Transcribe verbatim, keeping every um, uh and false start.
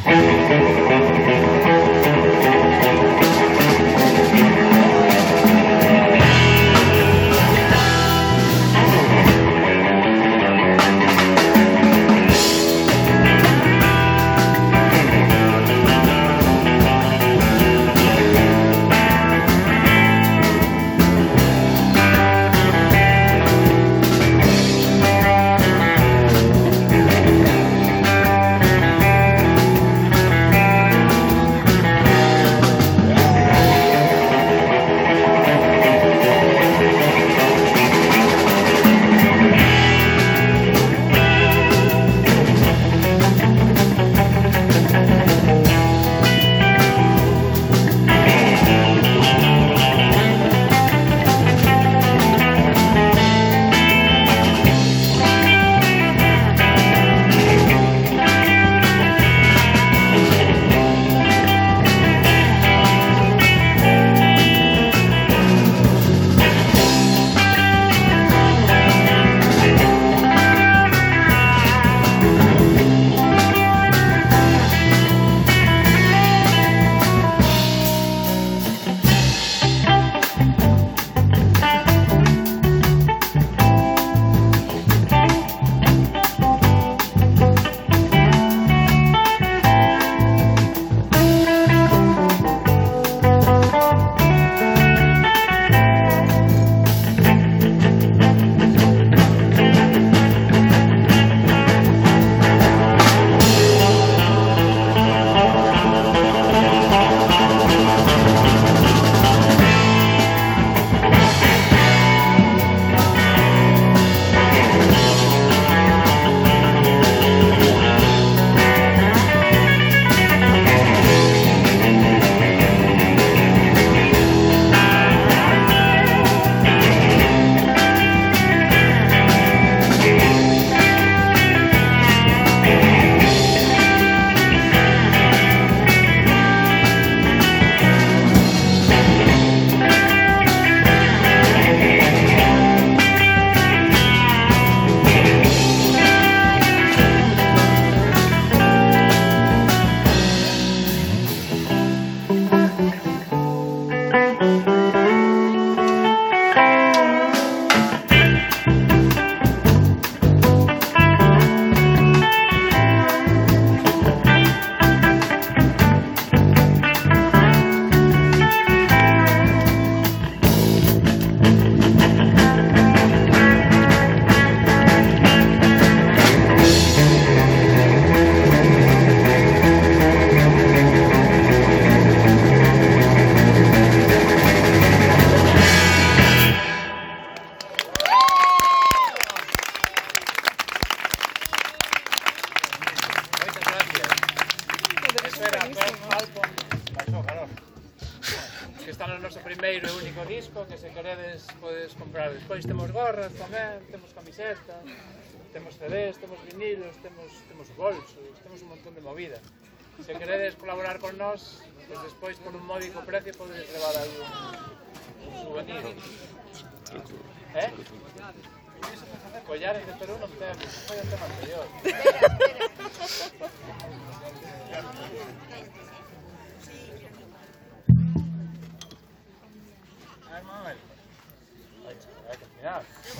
Que está no noso primeiro e único disco, que se queredes podes comprar. Despois temos gorras tamén, temos camisetas, temos C Ds, temos vinilos, temos, temos bolsos, temos un montón de movida. Se queredes colaborar con nós, pues despois por un módico precio podedes levar algún un souvenir. Eh? Collares de Perú non temos, foi un tema anterior. Ay, Manuel. Hay que mirar.